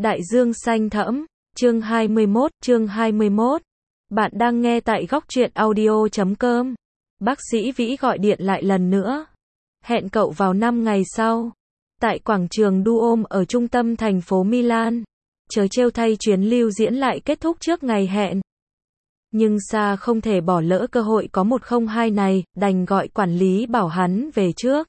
Đại dương xanh thẫm, chương 21. Bạn đang nghe tại góc truyện audio.com. Bác sĩ Vĩ gọi điện lại lần nữa. Hẹn cậu vào 5 ngày sau. Tại quảng trường Duomo ở trung tâm thành phố Milan. Chớ trêu thay chuyến lưu diễn lại kết thúc trước ngày hẹn. Nhưng Sa không thể bỏ lỡ cơ hội có 102 này, đành gọi quản lý bảo hắn về trước.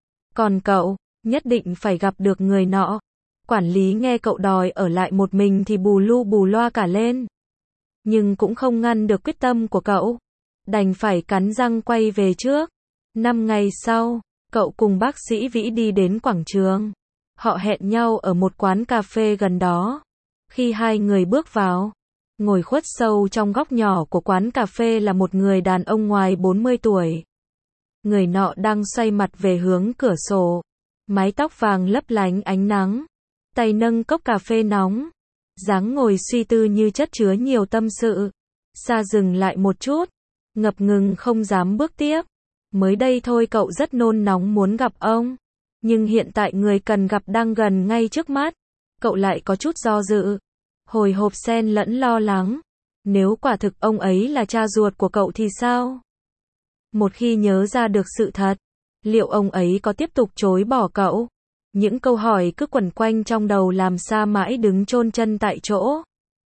Còn cậu, nhất định phải gặp được người nọ. Quản lý nghe cậu đòi ở lại một mình thì bù lu bù loa cả lên. Nhưng cũng không ngăn được quyết tâm của cậu. Đành phải cắn răng quay về trước. 5 ngày sau, cậu cùng bác sĩ Vĩ đi đến quảng trường. Họ hẹn nhau ở một quán cà phê gần đó. Khi hai người bước vào, ngồi khuất sâu trong góc nhỏ của quán cà phê là một người đàn ông ngoài 40 tuổi. Người nọ đang xoay mặt về hướng cửa sổ. Mái tóc vàng lấp lánh ánh nắng. Tay nâng cốc cà phê nóng. Dáng ngồi suy tư như chất chứa nhiều tâm sự. Sa dừng lại một chút. Ngập ngừng không dám bước tiếp. Mới đây thôi cậu rất nôn nóng muốn gặp ông. Nhưng hiện tại người cần gặp đang gần ngay trước mắt. Cậu lại có chút do dự. Hồi hộp xen lẫn lo lắng. Nếu quả thực ông ấy là cha ruột của cậu thì sao? Một khi nhớ ra được sự thật, liệu ông ấy có tiếp tục chối bỏ cậu? Những câu hỏi cứ quẩn quanh trong đầu làm Sa mãi đứng chôn chân tại chỗ.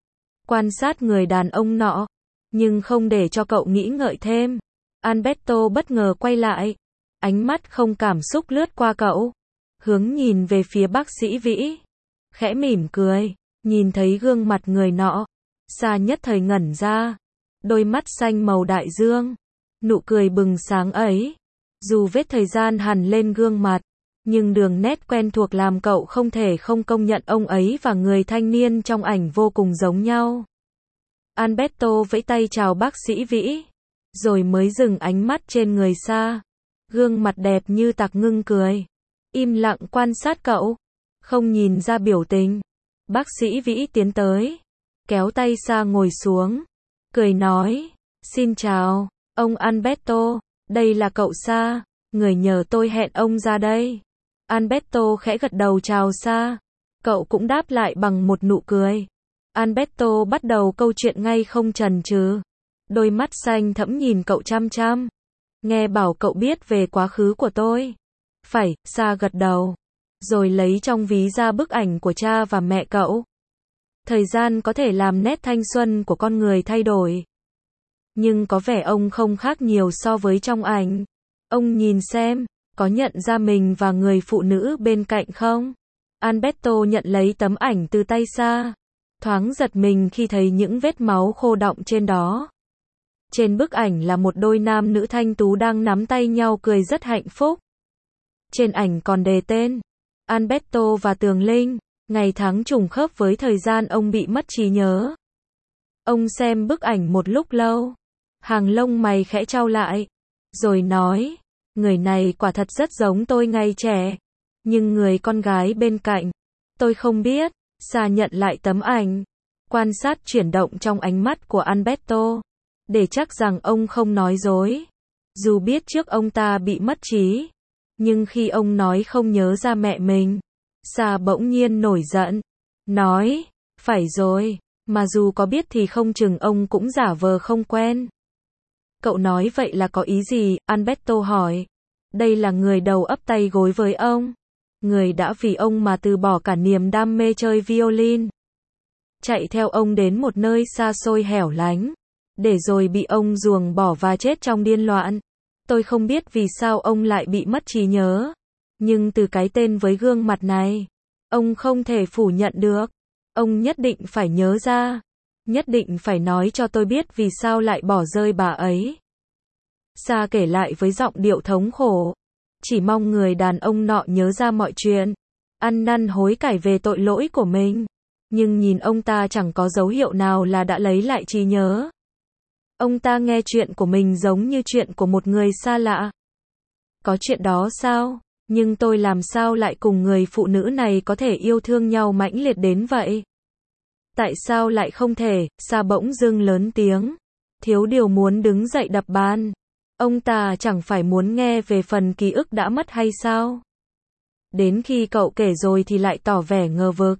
Quan sát người đàn ông nọ, nhưng không để cho cậu nghĩ ngợi thêm. Alberto bất ngờ quay lại. Ánh mắt không cảm xúc lướt qua cậu. Hướng nhìn về phía bác sĩ Vĩ. Khẽ mỉm cười, nhìn thấy gương mặt người nọ. Sa nhất thời ngẩn ra. Đôi mắt xanh màu đại dương. Nụ cười bừng sáng ấy. Dù vết thời gian hằn lên gương mặt. Nhưng đường nét quen thuộc làm cậu không thể không công nhận ông ấy và người thanh niên trong ảnh vô cùng giống nhau. Alberto vẫy tay chào bác sĩ Vĩ. Rồi mới dừng ánh mắt trên người Sa. Gương mặt đẹp như tạc ngưng cười. Im lặng quan sát cậu. Không nhìn ra biểu tình. Bác sĩ Vĩ tiến tới. Kéo tay Sa ngồi xuống. Cười nói. Xin chào, ông Alberto. Đây là cậu Sa. Người nhờ tôi hẹn ông ra đây. Alberto khẽ gật đầu chào Sa. Cậu cũng đáp lại bằng một nụ cười. Alberto bắt đầu câu chuyện ngay không chần chừ. Đôi mắt xanh thẫm nhìn cậu chăm chăm. Nghe bảo cậu biết về quá khứ của tôi. Phải, Sa gật đầu. Rồi lấy trong ví ra bức ảnh của cha và mẹ cậu. Thời gian có thể làm nét thanh xuân của con người thay đổi. Nhưng có vẻ ông không khác nhiều so với trong ảnh. Ông nhìn xem, có nhận ra mình và người phụ nữ bên cạnh không? Alberto nhận lấy tấm ảnh từ tay Sa. Thoáng giật mình khi thấy những vết máu khô đọng trên đó. Trên bức ảnh là một đôi nam nữ thanh tú đang nắm tay nhau cười rất hạnh phúc. Trên ảnh còn đề tên Alberto và Tường Linh. Ngày tháng trùng khớp với thời gian ông bị mất trí nhớ. Ông xem bức ảnh một lúc lâu. Hàng lông mày khẽ chau lại. Rồi nói, người này quả thật rất giống tôi ngày trẻ. Nhưng người con gái bên cạnh, tôi không biết. Sa nhận lại tấm ảnh. Quan sát chuyển động trong ánh mắt của Alberto. Để chắc rằng ông không nói dối. Dù biết trước ông ta bị mất trí. Nhưng khi ông nói không nhớ ra mẹ mình, Sa bỗng nhiên nổi giận. Nói, phải rồi, mà dù có biết thì không chừng ông cũng giả vờ không quen. Cậu nói vậy là có ý gì? Alberto hỏi. Đây là người đầu ấp tay gối với ông. Người đã vì ông mà từ bỏ cả niềm đam mê chơi violin. Chạy theo ông đến một nơi xa xôi hẻo lánh. Để rồi bị ông ruồng bỏ và chết trong điên loạn. Tôi không biết vì sao ông lại bị mất trí nhớ. Nhưng từ cái tên với gương mặt này, ông không thể phủ nhận được. Ông nhất định phải nhớ ra. Nhất định phải nói cho tôi biết vì sao lại bỏ rơi bà ấy. Sa kể lại với giọng điệu thống khổ. Chỉ mong người đàn ông nọ nhớ ra mọi chuyện. Ăn năn hối cải về tội lỗi của mình. Nhưng nhìn ông ta chẳng có dấu hiệu nào là đã lấy lại trí nhớ. Ông ta nghe chuyện của mình giống như chuyện của một người xa lạ. Có chuyện đó sao? Nhưng tôi làm sao lại cùng người phụ nữ này có thể yêu thương nhau mãnh liệt đến vậy? Tại sao lại không thể? Sa bỗng dưng lớn tiếng. Thiếu điều muốn đứng dậy đập bàn. Ông ta chẳng phải muốn nghe về phần ký ức đã mất hay sao? Đến khi cậu kể rồi thì lại tỏ vẻ ngờ vực.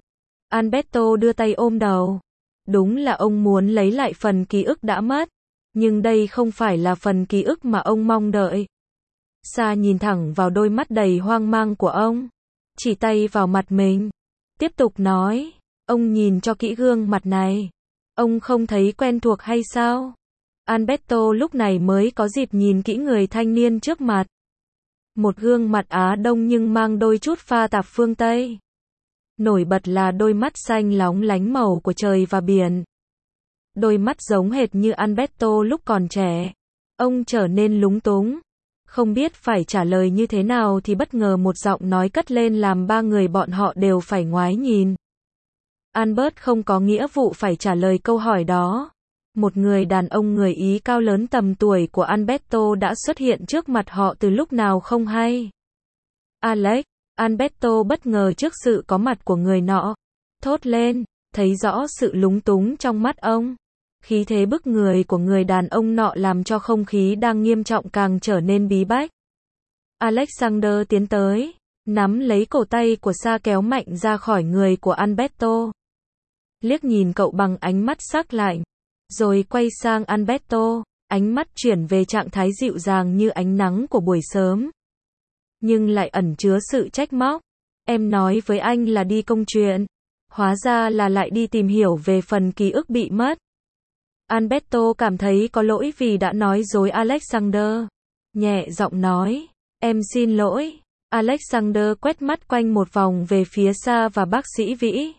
Alberto đưa tay ôm đầu. Đúng là ông muốn lấy lại phần ký ức đã mất. Nhưng đây không phải là phần ký ức mà ông mong đợi. Sa nhìn thẳng vào đôi mắt đầy hoang mang của ông. Chỉ tay vào mặt mình. Tiếp tục nói. Ông nhìn cho kỹ gương mặt này. Ông không thấy quen thuộc hay sao? Alberto lúc này mới có dịp nhìn kỹ người thanh niên trước mặt. Một gương mặt Á Đông nhưng mang đôi chút pha tạp phương Tây. Nổi bật là đôi mắt xanh lóng lánh màu của trời và biển. Đôi mắt giống hệt như Alberto lúc còn trẻ. Ông trở nên lúng túng. Không biết phải trả lời như thế nào thì bất ngờ một giọng nói cất lên làm ba người bọn họ đều phải ngoái nhìn. Albert không có nghĩa vụ phải trả lời câu hỏi đó. Một người đàn ông người Ý cao lớn tầm tuổi của Alberto đã xuất hiện trước mặt họ từ lúc nào không hay. Alex, Alberto bất ngờ trước sự có mặt của người nọ. Thốt lên, thấy rõ sự lúng túng trong mắt ông. Khí thế bức người của người đàn ông nọ làm cho không khí đang nghiêm trọng càng trở nên bí bách. Alexander tiến tới, nắm lấy cổ tay của Sa kéo mạnh ra khỏi người của Alberto. Liếc nhìn cậu bằng ánh mắt sắc lạnh, rồi quay sang Alberto, ánh mắt chuyển về trạng thái dịu dàng như ánh nắng của buổi sớm. Nhưng lại ẩn chứa sự trách móc. Em nói với anh là đi công chuyện. Hóa ra là lại đi tìm hiểu về phần ký ức bị mất. Alberto cảm thấy có lỗi vì đã nói dối Alexander. Nhẹ giọng nói, em xin lỗi. Alexander quét mắt quanh một vòng về phía Sa và bác sĩ Vĩ.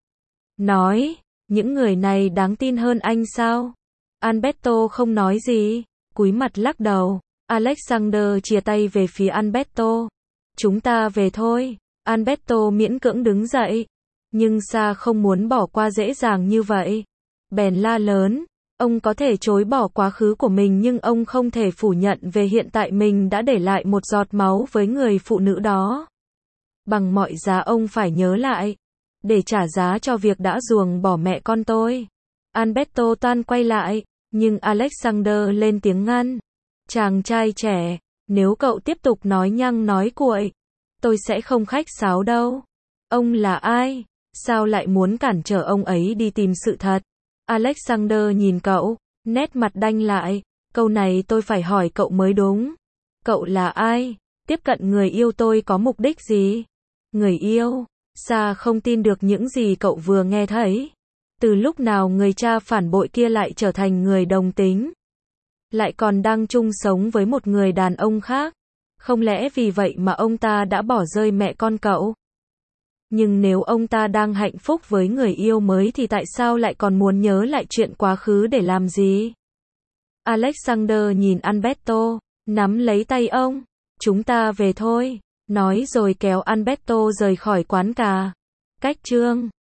Nói, những người này đáng tin hơn anh sao? Alberto không nói gì, cúi mặt lắc đầu. Alexander chìa tay về phía Alberto. Chúng ta về thôi. Alberto miễn cưỡng đứng dậy. Nhưng Sa không muốn bỏ qua dễ dàng như vậy. Bèn la lớn. Ông có thể chối bỏ quá khứ của mình nhưng ông không thể phủ nhận về hiện tại mình đã để lại một giọt máu với người phụ nữ đó. Bằng mọi giá ông phải nhớ lại. Để trả giá cho việc đã ruồng bỏ mẹ con tôi. Alberto toan quay lại. Nhưng Alexander lên tiếng ngăn. Chàng trai trẻ, nếu cậu tiếp tục nói nhăng nói cuội, tôi sẽ không khách sáo đâu. Ông là ai? Sao lại muốn cản trở ông ấy đi tìm sự thật? Alexander nhìn cậu, nét mặt đanh lại. Câu này tôi phải hỏi cậu mới đúng. Cậu là ai? Tiếp cận người yêu tôi có mục đích gì? Người yêu? Sa không tin được những gì cậu vừa nghe thấy. Từ lúc nào người cha phản bội kia lại trở thành người đồng tính? Lại còn đang chung sống với một người đàn ông khác. Không lẽ vì vậy mà ông ta đã bỏ rơi mẹ con cậu? Nhưng nếu ông ta đang hạnh phúc với người yêu mới thì tại sao lại còn muốn nhớ lại chuyện quá khứ để làm gì? Alexander nhìn Alberto, nắm lấy tay ông. Chúng ta về thôi. Nói rồi kéo Alberto rời khỏi quán cà. Cách chương